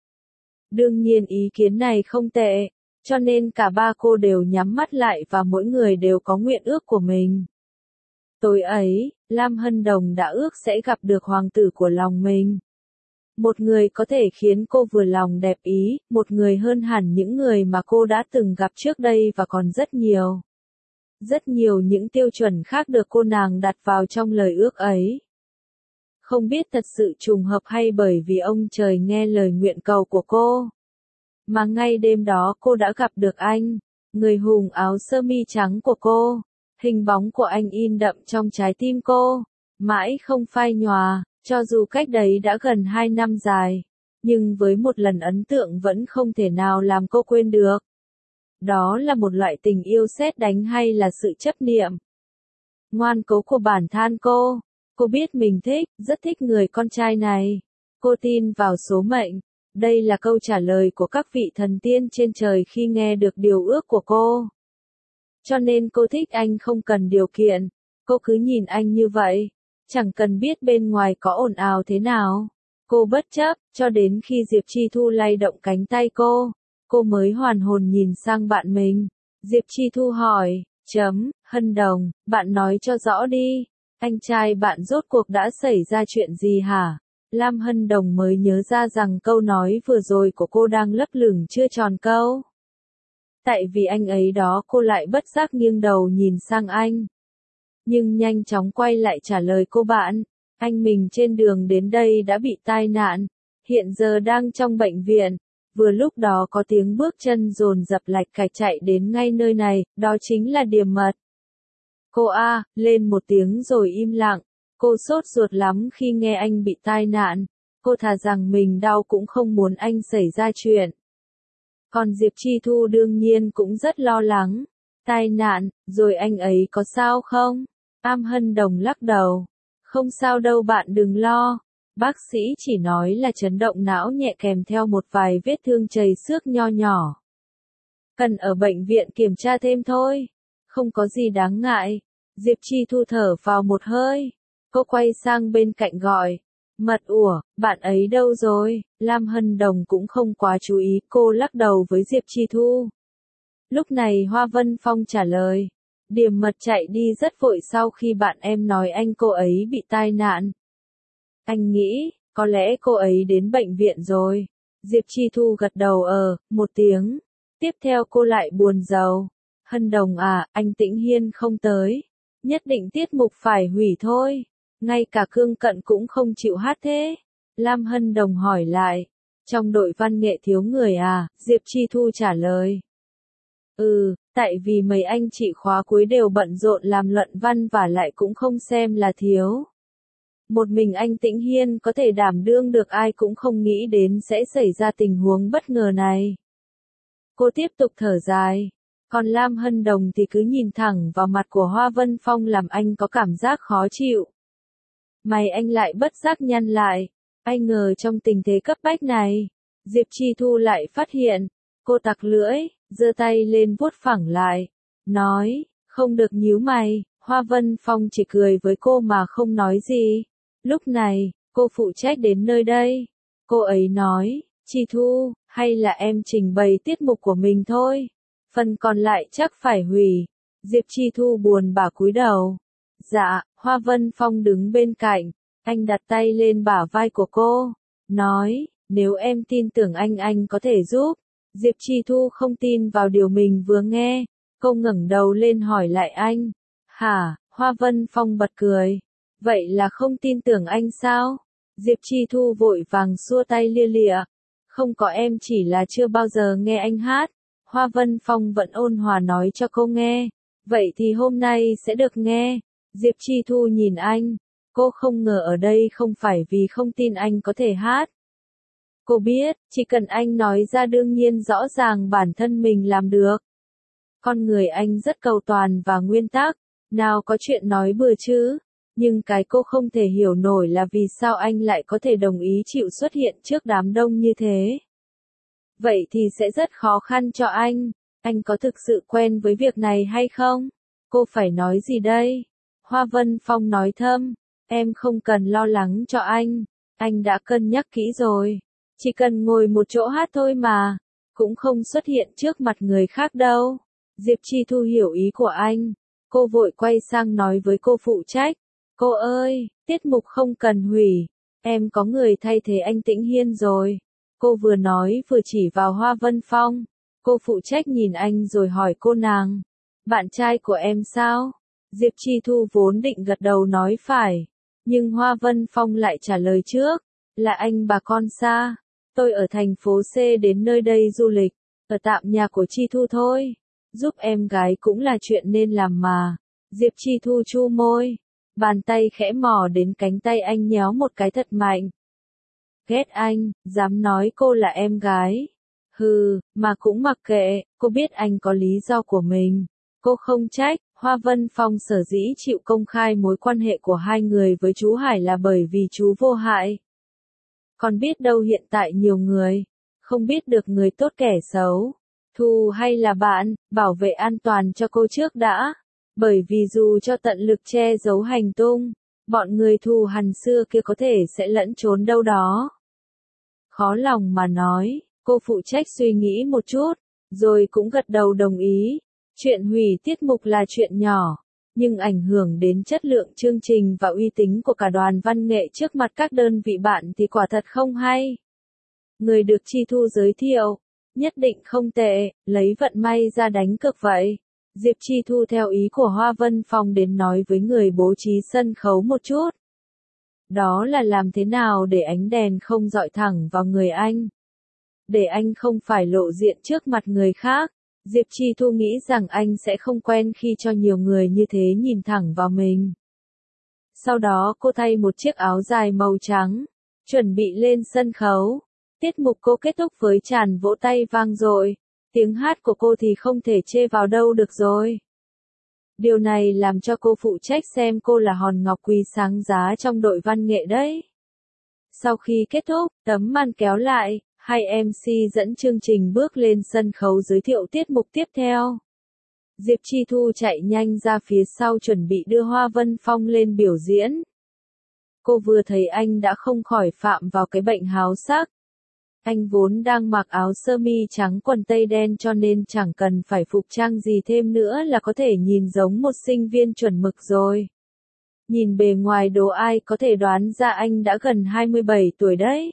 Đương nhiên ý kiến này không tệ, cho nên cả ba cô đều nhắm mắt lại và mỗi người đều có nguyện ước của mình. Tối ấy, Lam Hân Đồng đã ước sẽ gặp được hoàng tử của lòng mình. Một người có thể khiến cô vừa lòng đẹp ý, một người hơn hẳn những người mà cô đã từng gặp trước đây và còn rất nhiều. Rất nhiều những tiêu chuẩn khác được cô nàng đặt vào trong lời ước ấy. Không biết thật sự trùng hợp hay bởi vì ông trời nghe lời nguyện cầu của cô. Mà ngay đêm đó cô đã gặp được anh, người hùng áo sơ mi trắng của cô. Hình bóng của anh in đậm trong trái tim cô, mãi không phai nhòa. Cho dù cách đấy đã gần hai năm dài, nhưng với một lần ấn tượng vẫn không thể nào làm cô quên được. Đó là một loại tình yêu sét đánh hay là sự chấp niệm? Ngoan cố của bản thân cô. Cô biết mình thích, rất thích người con trai này. Cô tin vào số mệnh. Đây là câu trả lời của các vị thần tiên trên trời khi nghe được điều ước của cô. Cho nên cô thích anh không cần điều kiện. Cô cứ nhìn anh như vậy. Chẳng cần biết bên ngoài có ồn ào thế nào. Cô bất chấp, cho đến khi Diệp Chi Thu lay động cánh tay cô, cô mới hoàn hồn nhìn sang bạn mình. Diệp Chi Thu hỏi, chấm, Hân Đồng, bạn nói cho rõ đi, anh trai bạn rốt cuộc đã xảy ra chuyện gì hả? Lam Hân Đồng mới nhớ ra rằng câu nói vừa rồi của cô đang lấp lửng chưa tròn câu. Tại vì anh ấy đó cô lại bất giác nghiêng đầu nhìn sang anh. Nhưng nhanh chóng quay lại trả lời cô bạn, anh mình trên đường đến đây đã bị tai nạn, hiện giờ đang trong bệnh viện. Vừa lúc đó có tiếng bước chân dồn dập lạch cạch chạy đến ngay nơi này, đó chính là Điềm Mật. Cô a, lên một tiếng rồi im lặng, cô sốt ruột lắm khi nghe anh bị tai nạn, cô thà rằng mình đau cũng không muốn anh xảy ra chuyện. Còn Diệp Chi Thu đương nhiên cũng rất lo lắng, tai nạn, rồi anh ấy có sao không? Am Hân Đồng lắc đầu, không sao đâu bạn đừng lo. Bác sĩ chỉ nói là chấn động não nhẹ kèm theo một vài vết thương chảy xước nho nhỏ. Cần ở bệnh viện kiểm tra thêm thôi. Không có gì đáng ngại. Diệp Chi Thu thở vào một hơi. Cô quay sang bên cạnh gọi. Mật ủa, bạn ấy đâu rồi? Lam Hân Đồng cũng không quá chú ý, cô lắc đầu với Diệp Chi Thu. Lúc này Hoa Vân Phong trả lời. Điềm Mật chạy đi rất vội sau khi bạn em nói anh cô ấy bị tai nạn. Anh nghĩ, có lẽ cô ấy đến bệnh viện rồi. Diệp Chi Thu gật đầu ờ, một tiếng. Tiếp theo cô lại buồn rầu. Hân Đồng à, anh Tĩnh Hiên không tới. Nhất định tiết mục phải hủy thôi. Ngay cả Cương Cận cũng không chịu hát thế. Lam Hân Đồng hỏi lại. Trong đội văn nghệ thiếu người à, Diệp Chi Thu trả lời. Ừ, tại vì mấy anh chị khóa cuối đều bận rộn làm luận văn và lại cũng không xem là thiếu. Một mình anh Tĩnh Hiên có thể đảm đương được, ai cũng không nghĩ đến sẽ xảy ra tình huống bất ngờ này. Cô tiếp tục thở dài. Còn Lam Hân Đồng thì cứ nhìn thẳng vào mặt của Hoa Vân Phong làm anh có cảm giác khó chịu. Mày anh lại bất giác nhăn lại. Ai ngờ trong tình thế cấp bách này, Diệp Chi Thu lại phát hiện. Cô tặc lưỡi, giơ tay lên vuốt phẳng lại. Nói, không được nhíu mày. Hoa Vân Phong chỉ cười với cô mà không nói gì. Lúc này, cô phụ trách đến nơi đây. Cô ấy nói, Chi Thu, hay là em trình bày tiết mục của mình thôi. Phần còn lại chắc phải hủy. Diệp Chi Thu buồn bã cúi đầu. Dạ, Hoa Vân Phong đứng bên cạnh. Anh đặt tay lên bả vai của cô. Nói, nếu em tin tưởng anh anh có thể giúp. Diệp Chi Thu không tin vào điều mình vừa nghe. Cô ngẩng đầu lên hỏi lại anh. Hả, Hoa Vân Phong bật cười. Vậy là không tin tưởng anh sao? Diệp Chi Thu vội vàng xua tay lia lịa. Không có, em chỉ là chưa bao giờ nghe anh hát. Hoa Vân Phong vẫn ôn hòa nói cho cô nghe. Vậy thì hôm nay sẽ được nghe. Diệp Chi Thu nhìn anh. Cô không ngờ ở đây không phải vì không tin anh có thể hát. Cô biết, chỉ cần anh nói ra đương nhiên rõ ràng bản thân mình làm được. Con người anh rất cầu toàn và nguyên tắc. Nào có chuyện nói bừa chứ. Nhưng cái cô không thể hiểu nổi là vì sao anh lại có thể đồng ý chịu xuất hiện trước đám đông như thế. Vậy thì sẽ rất khó khăn cho anh. Anh có thực sự quen với việc này hay không? Cô phải nói gì đây? Hoa Vân Phong nói thâm. Em không cần lo lắng cho anh. Anh đã cân nhắc kỹ rồi. Chỉ cần ngồi một chỗ hát thôi mà. Cũng không xuất hiện trước mặt người khác đâu. Diệp Chi Thu hiểu ý của anh. Cô vội quay sang nói với cô phụ trách. Cô ơi, tiết mục không cần hủy. Em có người thay thế anh Tĩnh Hiên rồi. Cô vừa nói vừa chỉ vào Hoa Vân Phong. Cô phụ trách nhìn anh rồi hỏi cô nàng. Bạn trai của em sao? Diệp Chi Thu vốn định gật đầu nói phải. Nhưng Hoa Vân Phong lại trả lời trước. Là anh bà con xa. Tôi ở thành phố C đến nơi đây du lịch. Ở tạm nhà của Chi Thu thôi. Giúp em gái cũng là chuyện nên làm mà. Diệp Chi Thu chu môi. Bàn tay khẽ mò đến cánh tay anh nhéo một cái thật mạnh. Ghét anh, dám nói cô là em gái. Hừ, mà cũng mặc kệ, cô biết anh có lý do của mình. Cô không trách, Hoa Vân Phong sở dĩ chịu công khai mối quan hệ của hai người với chú Hải là bởi vì chú vô hại. Còn biết đâu hiện tại nhiều người, không biết được người tốt kẻ xấu, thù hay là bạn, bảo vệ an toàn cho cô trước đã. Bởi vì dù cho tận lực che giấu hành tung, Bọn người thù hằn xưa kia có thể sẽ lẫn trốn đâu đó. Khó lòng mà nói, cô phụ trách suy nghĩ một chút, rồi cũng gật đầu đồng ý. Chuyện hủy tiết mục là chuyện nhỏ, nhưng ảnh hưởng đến chất lượng chương trình và uy tín của cả đoàn văn nghệ trước mặt các đơn vị bạn thì quả thật không hay. Người được Chi Thu giới thiệu, nhất định không tệ, lấy vận may ra đánh cược vậy. Diệp Chi Thu theo ý của Hoa Vân Phong đến nói với người bố trí sân khấu một chút. Đó là làm thế nào để ánh đèn không dọi thẳng vào người anh. Để anh không phải lộ diện trước mặt người khác. Diệp Chi Thu nghĩ rằng anh sẽ không quen khi cho nhiều người như thế nhìn thẳng vào mình. Sau đó cô thay một chiếc áo dài màu trắng, chuẩn bị lên sân khấu. Tiết mục cô kết thúc với tràn vỗ tay vang dội. Tiếng hát của cô thì không thể chê vào đâu được rồi. Điều này làm cho cô phụ trách xem cô là hòn ngọc quý sáng giá trong đội văn nghệ đấy. Sau khi kết thúc, tấm màn kéo lại, hai em xê dẫn chương trình bước lên sân khấu giới thiệu tiết mục tiếp theo. Diệp Chi Thu chạy nhanh ra phía sau chuẩn bị đưa Hoa Vân Phong lên biểu diễn. Cô vừa thấy anh đã không khỏi phạm vào cái bệnh háo sắc. Anh vốn đang mặc áo sơ mi trắng quần tây đen cho nên chẳng cần phải phục trang gì thêm nữa là có thể nhìn giống một sinh viên chuẩn mực rồi. Nhìn bề ngoài đồ ai có thể đoán ra anh đã gần hai mươi bảy tuổi đấy.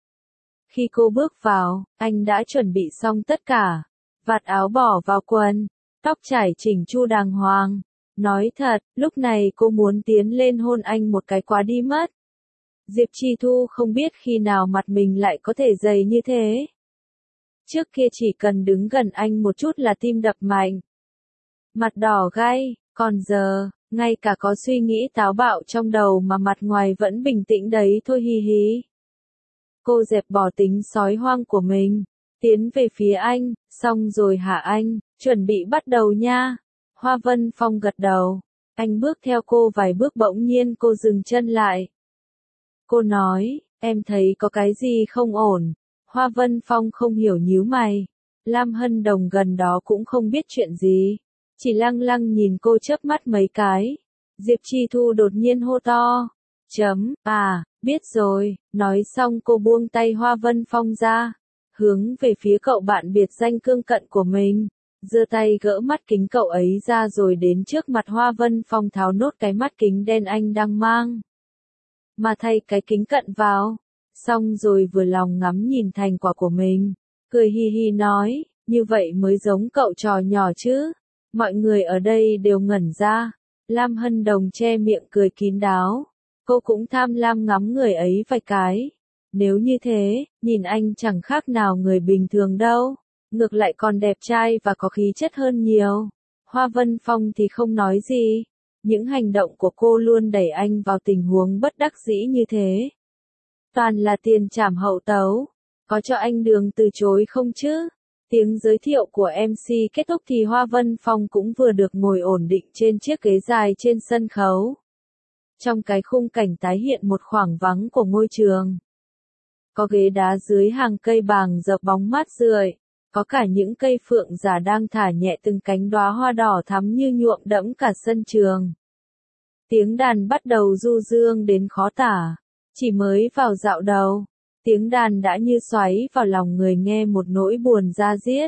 Khi cô bước vào, anh đã chuẩn bị xong tất cả. Vạt áo bỏ vào quần, tóc trải chỉnh chu đàng hoàng. Nói thật, lúc này cô muốn tiến lên hôn anh một cái quá đi mất. Diệp Chi Thu không biết khi nào mặt mình lại có thể dày như thế. Trước kia chỉ cần đứng gần anh một chút là tim đập mạnh. Mặt đỏ gay, còn giờ, ngay cả có suy nghĩ táo bạo trong đầu mà mặt ngoài vẫn bình tĩnh đấy thôi hi hí. Cô dẹp bỏ tính sói hoang của mình, tiến về phía anh, xong rồi hả anh, chuẩn bị bắt đầu nha. Hoa Vân Phong gật đầu, anh bước theo cô vài bước bỗng nhiên cô dừng chân lại. Cô nói, em thấy có cái gì không ổn. Hoa Vân Phong không hiểu nhíu mày. Lam Hân Đồng gần đó cũng không biết chuyện gì. Chỉ lăng lăng nhìn cô chớp mắt mấy cái. Diệp Chi Thu đột nhiên hô to. Chấm, à, biết rồi. Nói xong cô buông tay Hoa Vân Phong ra. Hướng về phía cậu bạn biệt danh cương cận của mình. Giơ tay gỡ mắt kính cậu ấy ra rồi đến trước mặt Hoa Vân Phong tháo nốt cái mắt kính đen anh đang mang. Mà thay cái kính cận vào. Xong rồi vừa lòng ngắm nhìn thành quả của mình. Cười hi hi nói, như vậy mới giống cậu trò nhỏ chứ. Mọi người ở đây đều ngẩn ra. Lam Hân Đồng che miệng cười kín đáo. Cô cũng tham lam ngắm người ấy vài cái. Nếu như thế, nhìn anh chẳng khác nào người bình thường đâu. Ngược lại còn đẹp trai và có khí chất hơn nhiều. Hoa Vân Phong thì không nói gì. Những hành động của cô luôn đẩy anh vào tình huống bất đắc dĩ như thế. Toàn là tiền trảm hậu tấu. Có cho anh đường từ chối không chứ? Tiếng giới thiệu của em xê kết thúc thì Hoa Vân Phong cũng vừa được ngồi ổn định trên chiếc ghế dài trên sân khấu. Trong cái khung cảnh tái hiện một khoảng vắng của ngôi trường. Có ghế đá dưới hàng cây bàng dập bóng mát rượi. Có cả những cây phượng giả đang thả nhẹ từng cánh đóa hoa đỏ thắm như nhuộm đẫm cả sân trường. Tiếng đàn bắt đầu du dương đến khó tả. Chỉ mới vào dạo đầu, tiếng đàn đã như xoáy vào lòng người nghe một nỗi buồn da diết.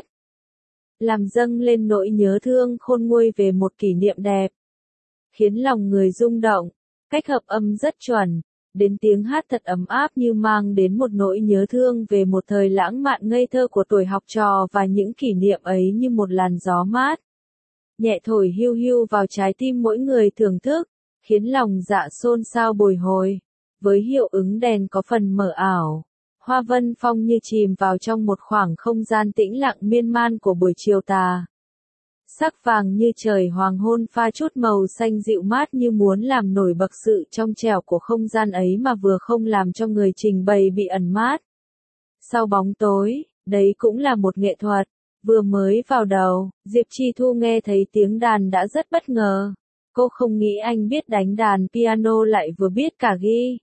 Làm dâng lên nỗi nhớ thương khôn nguôi về một kỷ niệm đẹp. Khiến lòng người rung động, cách hợp âm rất chuẩn. Đến tiếng hát thật ấm áp như mang đến một nỗi nhớ thương về một thời lãng mạn ngây thơ của tuổi học trò và những kỷ niệm ấy như một làn gió mát. Nhẹ thổi hiu hiu vào trái tim mỗi người thưởng thức, khiến lòng dạ xôn xao bồi hồi. Với hiệu ứng đèn có phần mờ ảo, Hoa Vân Phong như chìm vào trong một khoảng không gian tĩnh lặng miên man của buổi chiều tà. Sắc vàng như trời hoàng hôn pha chút màu xanh dịu mát như muốn làm nổi bật sự trong trẻo của không gian ấy mà vừa không làm cho người trình bày bị ẩn mát. Sau bóng tối, đấy cũng là một nghệ thuật. Vừa mới vào đầu, Diệp Chi Thu nghe thấy tiếng đàn đã rất bất ngờ. Cô không nghĩ anh biết đánh đàn piano lại vừa biết cả ghi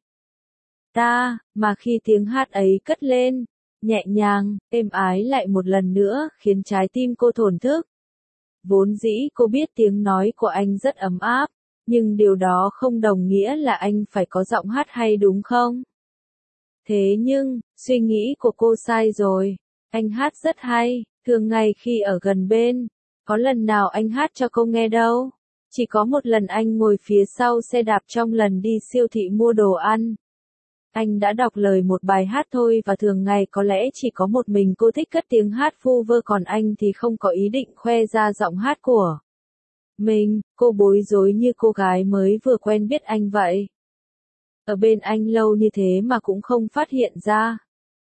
ta, mà khi tiếng hát ấy cất lên, nhẹ nhàng, êm ái lại một lần nữa khiến trái tim cô thổn thức. Vốn dĩ cô biết tiếng nói của anh rất ấm áp, Nhưng điều đó không đồng nghĩa là anh phải có giọng hát hay đúng không? Thế nhưng, suy nghĩ của cô sai rồi. Anh hát rất hay, thường ngày khi ở gần bên. Có lần nào anh hát cho cô nghe đâu. Chỉ có một lần anh ngồi phía sau xe đạp trong lần đi siêu thị mua đồ ăn. Anh đã đọc lời một bài hát thôi và thường ngày có lẽ chỉ có một mình cô thích cất tiếng hát vu vơ còn anh thì không có ý định khoe ra giọng hát của mình. Cô bối rối như cô gái mới vừa quen biết anh vậy. Ở bên anh lâu như thế mà cũng không phát hiện ra.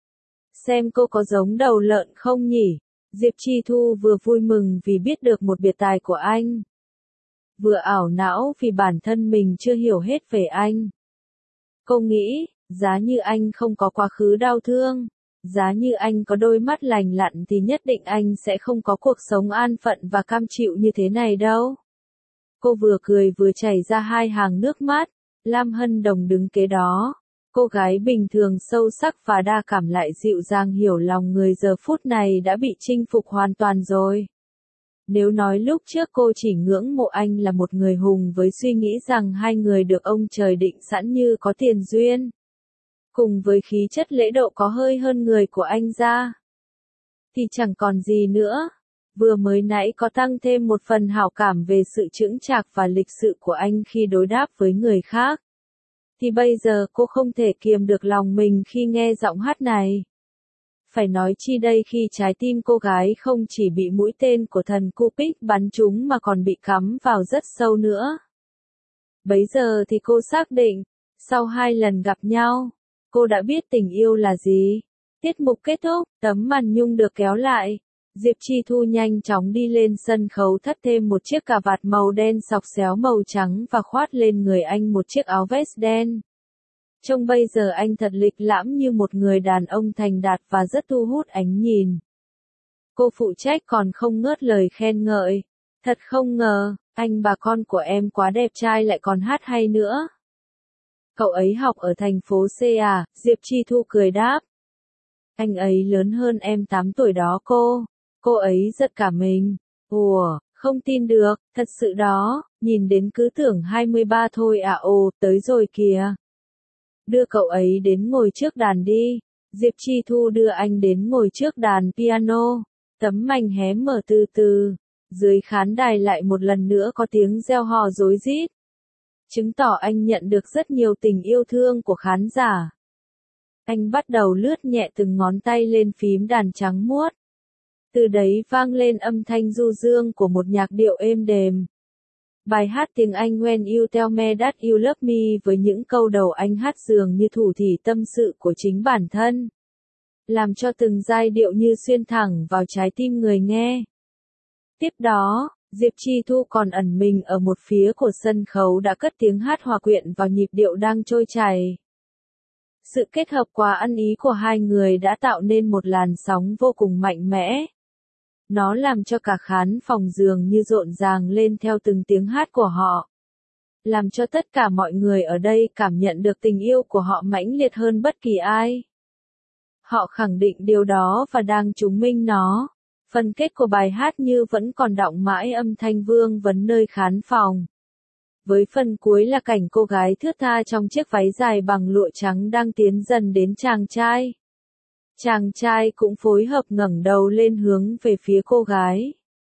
Xem cô có giống đầu lợn không nhỉ? Diệp Chi Thu vừa vui mừng vì biết được một biệt tài của anh. Vừa ảo não vì bản thân mình chưa hiểu hết về anh. Cô nghĩ, giá như anh không có quá khứ đau thương, giá như anh có đôi mắt lành lặn thì nhất định anh sẽ không có cuộc sống an phận và cam chịu như thế này đâu. Cô vừa cười vừa chảy ra hai hàng nước mắt. Lam Hân Đồng đứng kế đó. Cô gái bình thường sâu sắc và đa cảm lại dịu dàng hiểu lòng người giờ phút này đã bị chinh phục hoàn toàn rồi. Nếu nói lúc trước cô chỉ ngưỡng mộ anh là một người hùng với suy nghĩ rằng hai người được ông trời định sẵn như có tiền duyên. Cùng với khí chất lễ độ có hơi hơn người của anh ra. Thì chẳng còn gì nữa. Vừa mới nãy có tăng thêm một phần hảo cảm về sự chững chạc và lịch sự của anh khi đối đáp với người khác. Thì bây giờ cô không thể kiềm được lòng mình khi nghe giọng hát này. Phải nói chi đây khi trái tim cô gái không chỉ bị mũi tên của thần Cupid bắn trúng mà còn bị cắm vào rất sâu nữa. Bấy giờ thì cô xác định, sau hai lần gặp nhau, cô đã biết tình yêu là gì. Tiết mục kết thúc, tấm màn nhung được kéo lại. Diệp Chi Thu nhanh chóng đi lên sân khấu thắt thêm một chiếc cà vạt màu đen xọc xéo màu trắng và khoát lên người anh một chiếc áo vest đen. Trông bây giờ anh thật lịch lãm như một người đàn ông thành đạt và rất thu hút ánh nhìn. Cô phụ trách còn không ngớt lời khen ngợi. Thật không ngờ, anh bà con của em quá đẹp trai lại còn hát hay nữa. Cậu ấy học ở thành phố C à? Diệp Chi Thu cười đáp. Anh ấy lớn hơn em tám tuổi đó cô. Cô ấy giật cả mình. Ủa, không tin được, thật sự đó, nhìn đến cứ tưởng hai mươi ba thôi à. Ồ, tới rồi kìa. Đưa cậu ấy đến ngồi trước đàn đi. Diệp Chi Thu đưa anh đến ngồi trước đàn piano. Tấm mảnh hé mở từ từ. Dưới khán đài lại một lần nữa có tiếng reo hò rối rít. Chứng tỏ anh nhận được rất nhiều tình yêu thương của khán giả. Anh bắt đầu lướt nhẹ từng ngón tay lên phím đàn trắng muốt. Từ đấy vang lên âm thanh du dương của một nhạc điệu êm đềm. Bài hát tiếng Anh When You Tell Me That You Love Me với những câu đầu anh hát dường như thủ thỉ tâm sự của chính bản thân. Làm cho từng giai điệu như xuyên thẳng vào trái tim người nghe. Tiếp đó, Diệp Chi Thu còn ẩn mình ở một phía của sân khấu đã cất tiếng hát hòa quyện vào nhịp điệu đang trôi chảy. Sự kết hợp quá ăn ý của hai người đã tạo nên một làn sóng vô cùng mạnh mẽ. Nó làm cho cả khán phòng dường như rộn ràng lên theo từng tiếng hát của họ. Làm cho tất cả mọi người ở đây cảm nhận được tình yêu của họ mãnh liệt hơn bất kỳ ai. Họ khẳng định điều đó và đang chứng minh nó. Phần kết của bài hát như vẫn còn đọng mãi âm thanh vương vấn nơi khán phòng. Với phần cuối là cảnh cô gái thướt tha trong chiếc váy dài bằng lụa trắng đang tiến dần đến chàng trai. Chàng trai cũng phối hợp ngẩng đầu lên hướng về phía cô gái.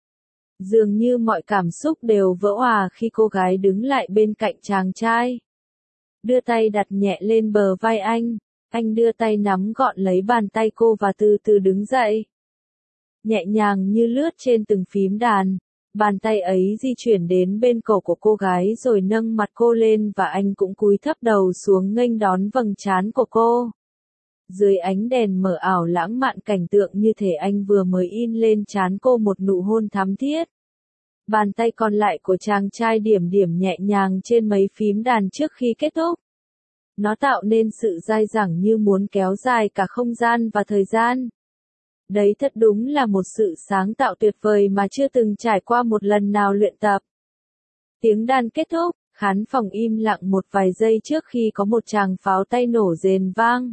Dường như mọi cảm xúc đều vỡ òa khi cô gái đứng lại bên cạnh chàng trai. Đưa tay đặt nhẹ lên bờ vai anh, anh đưa tay nắm gọn lấy bàn tay cô và từ từ đứng dậy. Nhẹ nhàng như lướt trên từng phím đàn, bàn tay ấy di chuyển đến bên cổ của cô gái rồi nâng mặt cô lên và anh cũng cúi thấp đầu xuống nghênh đón vầng trán của cô. Dưới ánh đèn mờ ảo lãng mạn cảnh tượng như thể anh vừa mới in lên trán cô một nụ hôn thắm thiết. Bàn tay còn lại của chàng trai điểm điểm nhẹ nhàng trên mấy phím đàn trước khi kết thúc. Nó tạo nên sự dai dẳng như muốn kéo dài cả không gian và thời gian. Đấy thật đúng là một sự sáng tạo tuyệt vời mà chưa từng trải qua một lần nào luyện tập. Tiếng đàn kết thúc, khán phòng im lặng một vài giây trước khi có một tràng pháo tay nổ rền vang.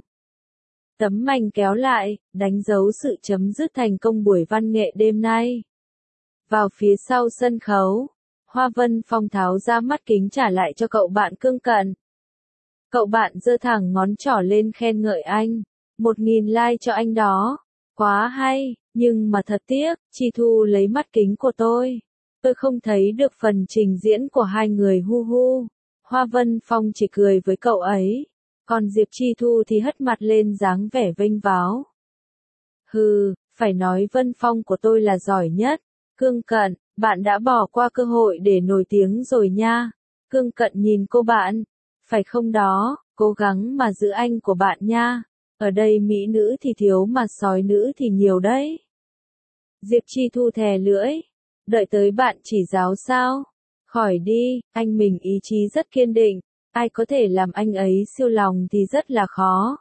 Tấm mảnh kéo lại, đánh dấu sự chấm dứt thành công buổi văn nghệ đêm nay. Vào phía sau sân khấu, Hoa Vân Phong tháo ra mắt kính trả lại cho cậu bạn Cương Cận. Cậu bạn giơ thẳng ngón trỏ lên khen ngợi anh. Một nghìn like cho anh đó. Quá hay, nhưng mà thật tiếc, Chi Thu lấy mắt kính của tôi. Tôi không thấy được phần trình diễn của hai người hu hu. Hoa Vân Phong chỉ cười với cậu ấy. Còn Diệp Chi Thu thì hất mặt lên dáng vẻ vênh váo. Hừ, phải nói Vân Phong của tôi là giỏi nhất. Cương Cận, bạn đã bỏ qua cơ hội để nổi tiếng rồi nha. Cương Cận nhìn cô bạn. Phải không đó, cố gắng mà giữ anh của bạn nha. Ở đây mỹ nữ thì thiếu mà sói nữ thì nhiều đấy. Diệp Chi Thu thè lưỡi. Đợi tới bạn chỉ giáo sao? Khỏi đi, anh mình ý chí rất kiên định. Ai có thể làm anh ấy siêu lòng thì rất là khó.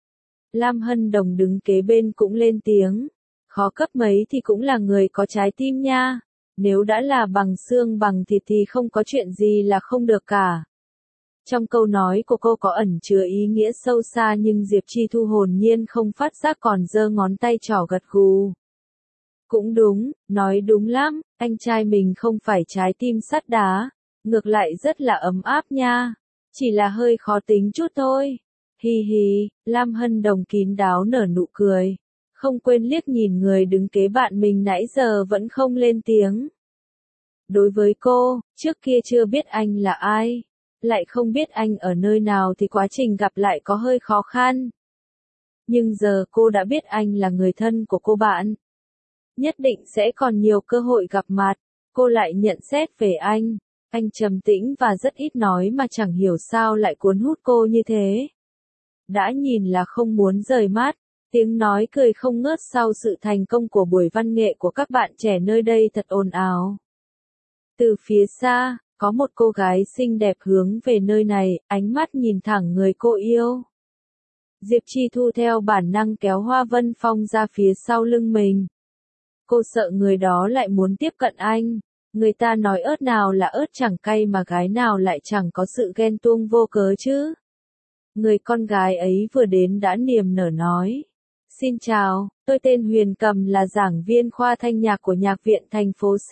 Lam Hân Đồng đứng kế bên cũng lên tiếng. Khó cấp mấy thì cũng là người có trái tim nha. Nếu đã là bằng xương bằng thịt thì không có chuyện gì là không được cả. Trong câu nói của cô có ẩn chứa ý nghĩa sâu xa nhưng Diệp Chi Thu hồn nhiên không phát giác còn giơ ngón tay trỏ gật gù. Cũng đúng, nói đúng lắm, anh trai mình không phải trái tim sắt đá, ngược lại rất là ấm áp nha, chỉ là hơi khó tính chút thôi. Hi hi, Lam Hân Đồng kín đáo nở nụ cười, không quên liếc nhìn người đứng kế bạn mình nãy giờ vẫn không lên tiếng. Đối với cô, trước kia chưa biết anh là ai, lại không biết anh ở nơi nào thì quá trình gặp lại có hơi khó khăn. Nhưng giờ cô đã biết anh là người thân của cô bạn. Nhất định sẽ còn nhiều cơ hội gặp mặt. Cô lại nhận xét về anh. Anh trầm tĩnh và rất ít nói mà chẳng hiểu sao lại cuốn hút cô như thế. Đã nhìn là không muốn rời mắt. Tiếng nói cười không ngớt sau sự thành công của buổi văn nghệ của các bạn trẻ nơi đây thật ồn ào. Từ phía xa, có một cô gái xinh đẹp hướng về nơi này, ánh mắt nhìn thẳng người cô yêu. Diệp Chi Thu theo bản năng kéo Hoa Vân Phong ra phía sau lưng mình. Cô sợ người đó lại muốn tiếp cận anh. Người ta nói ớt nào là ớt chẳng cay mà gái nào lại chẳng có sự ghen tuông vô cớ chứ. Người con gái ấy vừa đến đã niềm nở nói. Xin chào, tôi tên Huyền Cầm là giảng viên khoa thanh nhạc của Nhạc viện thành phố C.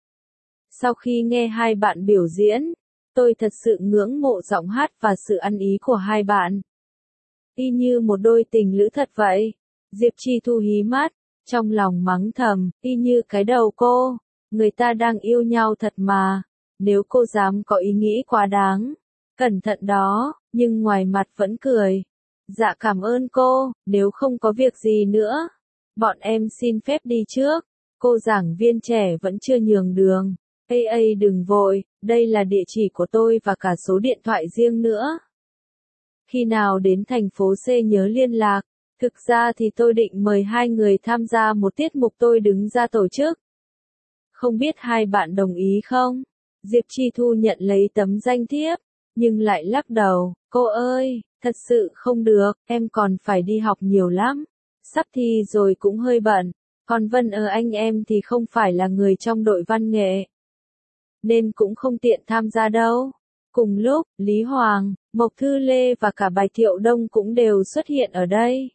Sau khi nghe hai bạn biểu diễn, tôi thật sự ngưỡng mộ giọng hát và sự ăn ý của hai bạn. Y như một đôi tình lữ thật vậy. Diệp Chi Thu hí mắt, trong lòng mắng thầm, y như cái đầu cô. Người ta đang yêu nhau thật mà. Nếu cô dám có ý nghĩ quá đáng, cẩn thận đó, nhưng ngoài mặt vẫn cười. Dạ cảm ơn cô, nếu không có việc gì nữa, bọn em xin phép đi trước. Cô giảng viên trẻ vẫn chưa nhường đường. Ây ây đừng vội, đây là địa chỉ của tôi và cả số điện thoại riêng nữa. Khi nào đến thành phố C nhớ liên lạc. Thực ra thì tôi định mời hai người tham gia một tiết mục tôi đứng ra tổ chức. Không biết hai bạn đồng ý không? Diệp Chi Thu nhận lấy tấm danh thiếp, nhưng lại lắc đầu. Cô ơi, thật sự không được, em còn phải đi học nhiều lắm. Sắp thi rồi cũng hơi bận. Còn Vân ở anh em thì không phải là người trong đội văn nghệ, nên cũng không tiện tham gia đâu. Cùng lúc, Lý Hoàng, Mộc Thư Lê và cả Bạch Thiệu Đông cũng đều xuất hiện ở đây.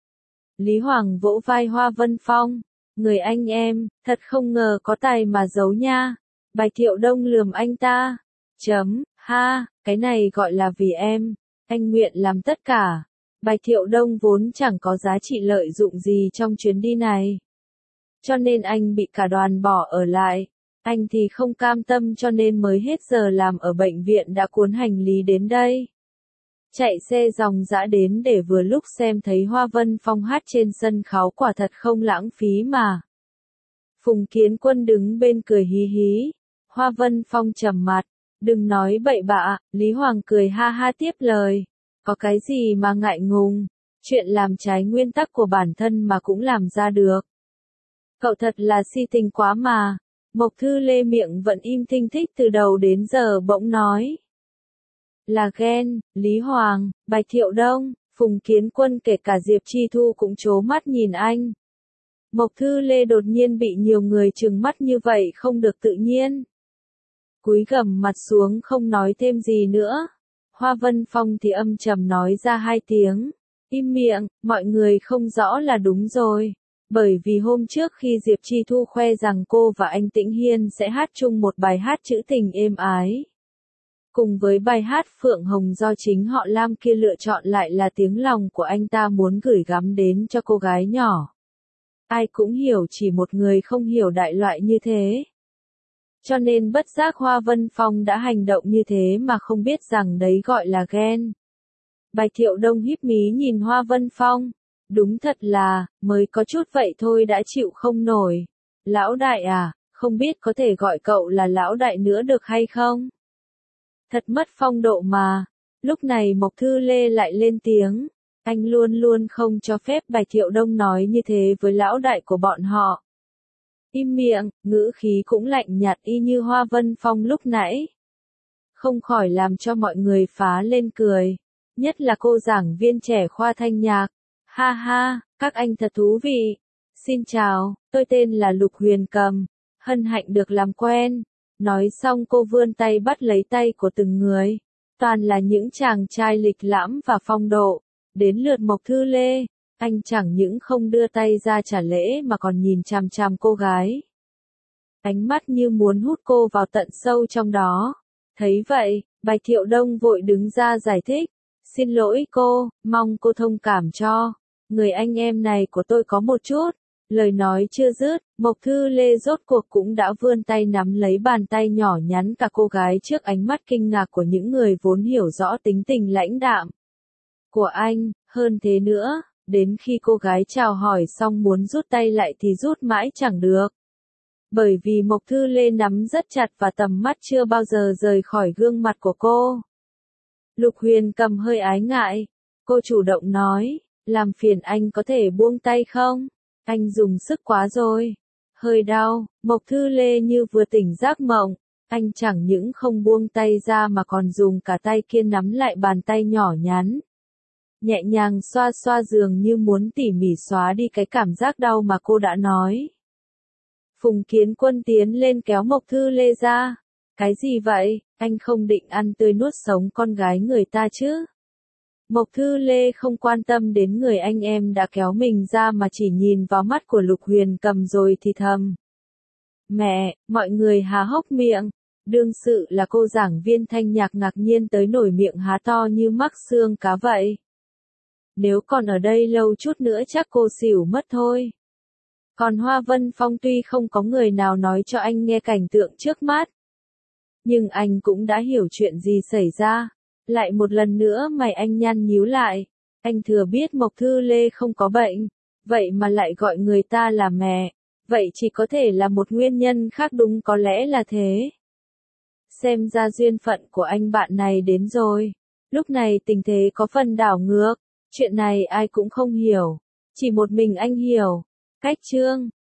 Lý Hoàng vỗ vai Hoa Vân Phong. Người anh em, thật không ngờ có tài mà giấu nha. Bạch Thiệu Đông lườm anh ta. Chấm, ha, cái này gọi là vì em. Anh nguyện làm tất cả. Bạch Thiệu Đông vốn chẳng có giá trị lợi dụng gì trong chuyến đi này. Cho nên anh bị cả đoàn bỏ ở lại. Anh thì không cam tâm cho nên mới hết giờ làm ở bệnh viện đã cuốn hành lý đến đây. Chạy xe dòng dã đến để vừa lúc xem thấy Hoa Vân Phong hát trên sân khấu quả thật không lãng phí mà. Phùng Kiến Quân đứng bên cười hí hí. Hoa Vân Phong trầm mặt. Đừng nói bậy bạ, Lý Hoàng cười ha ha tiếp lời. Có cái gì mà ngại ngùng, chuyện làm trái nguyên tắc của bản thân mà cũng làm ra được. Cậu thật là si tình quá mà. Mộc Thư Lê miệng vẫn im thinh thích từ đầu đến giờ bỗng nói. Là ghen, Lý Hoàng, Bạch Thiệu Đông, Phùng Kiến Quân kể cả Diệp Chi Thu cũng trố mắt nhìn anh. Mộc Thư Lê đột nhiên bị nhiều người trừng mắt như vậy không được tự nhiên. Cúi gằm mặt xuống không nói thêm gì nữa. Hoa Vân Phong thì âm trầm nói ra hai tiếng. Im miệng, mọi người không rõ là đúng rồi. Bởi vì hôm trước khi Diệp Chi Thu khoe rằng cô và anh Tĩnh Hiên sẽ hát chung một bài hát trữ tình êm ái. Cùng với bài hát Phượng Hồng do chính họ Lam kia lựa chọn lại là tiếng lòng của anh ta muốn gửi gắm đến cho cô gái nhỏ. Ai cũng hiểu, chỉ một người không hiểu đại loại như thế. Cho nên bất giác Hoa Vân Phong đã hành động như thế mà không biết rằng đấy gọi là ghen. Bạch Thiệu Đông híp mí nhìn Hoa Vân Phong. Đúng thật là, mới có chút vậy thôi đã chịu không nổi. Lão đại à, không biết có thể gọi cậu là lão đại nữa được hay không? Thật mất phong độ mà. Lúc này Mộc Thư Lê lại lên tiếng. Anh luôn luôn không cho phép Bạch Thiệu Đông nói như thế với lão đại của bọn họ. Im miệng, ngữ khí cũng lạnh nhạt y như Hoa Vân Phong lúc nãy. Không khỏi làm cho mọi người phá lên cười. Nhất là cô giảng viên trẻ khoa thanh nhạc. Ha ha, các anh thật thú vị. Xin chào, tôi tên là Lục Huyền Cầm. Hân hạnh được làm quen. Nói xong cô vươn tay bắt lấy tay của từng người. Toàn là những chàng trai lịch lãm và phong độ. Đến lượt Mộc Thư Lê, anh chẳng những không đưa tay ra trả lễ mà còn nhìn chằm chằm cô gái. Ánh mắt như muốn hút cô vào tận sâu trong đó. Thấy vậy, Bạch Thiệu Đông vội đứng ra giải thích. Xin lỗi cô, mong cô thông cảm cho. Người anh em này của tôi có một chút. Lời nói chưa dứt, Mộc Thư Lê rốt cuộc cũng đã vươn tay nắm lấy bàn tay nhỏ nhắn cả cô gái trước ánh mắt kinh ngạc của những người vốn hiểu rõ tính tình lãnh đạm của anh. Hơn thế nữa, đến khi cô gái chào hỏi xong muốn rút tay lại thì rút mãi chẳng được. Bởi vì Mộc Thư Lê nắm rất chặt và tầm mắt chưa bao giờ rời khỏi gương mặt của cô. Lục Huyền Cầm hơi ái ngại. Cô chủ động nói, làm phiền anh có thể buông tay không? Anh dùng sức quá rồi. Hơi đau, Mộc Thư Lê như vừa tỉnh giấc mộng. Anh chẳng những không buông tay ra mà còn dùng cả tay kia nắm lại bàn tay nhỏ nhắn. Nhẹ nhàng xoa xoa dường như muốn tỉ mỉ xóa đi cái cảm giác đau mà cô đã nói. Phùng Kiến Quân tiến lên kéo Mộc Thư Lê ra. Cái gì vậy, anh không định ăn tươi nuốt sống con gái người ta chứ? Mộc Thư Lê không quan tâm đến người anh em đã kéo mình ra mà chỉ nhìn vào mắt của Lục Huyền Cầm rồi thì thầm. Mẹ, mọi người há hốc miệng. Đương sự là cô giảng viên thanh nhạc ngạc nhiên tới nổi miệng há to như mắc xương cá vậy. Nếu còn ở đây lâu chút nữa chắc cô xỉu mất thôi. Còn Hoa Vân Phong tuy không có người nào nói cho anh nghe cảnh tượng trước mắt. Nhưng anh cũng đã hiểu chuyện gì xảy ra. Lại một lần nữa mày anh nhăn nhíu lại. Anh thừa biết Mộc Thư Lê không có bệnh. Vậy mà lại gọi người ta là mẹ. Vậy chỉ có thể là một nguyên nhân khác, đúng, có lẽ là thế. Xem ra duyên phận của anh bạn này đến rồi. Lúc này tình thế có phần đảo ngược. Chuyện này ai cũng không hiểu. Chỉ một mình anh hiểu. Cách chương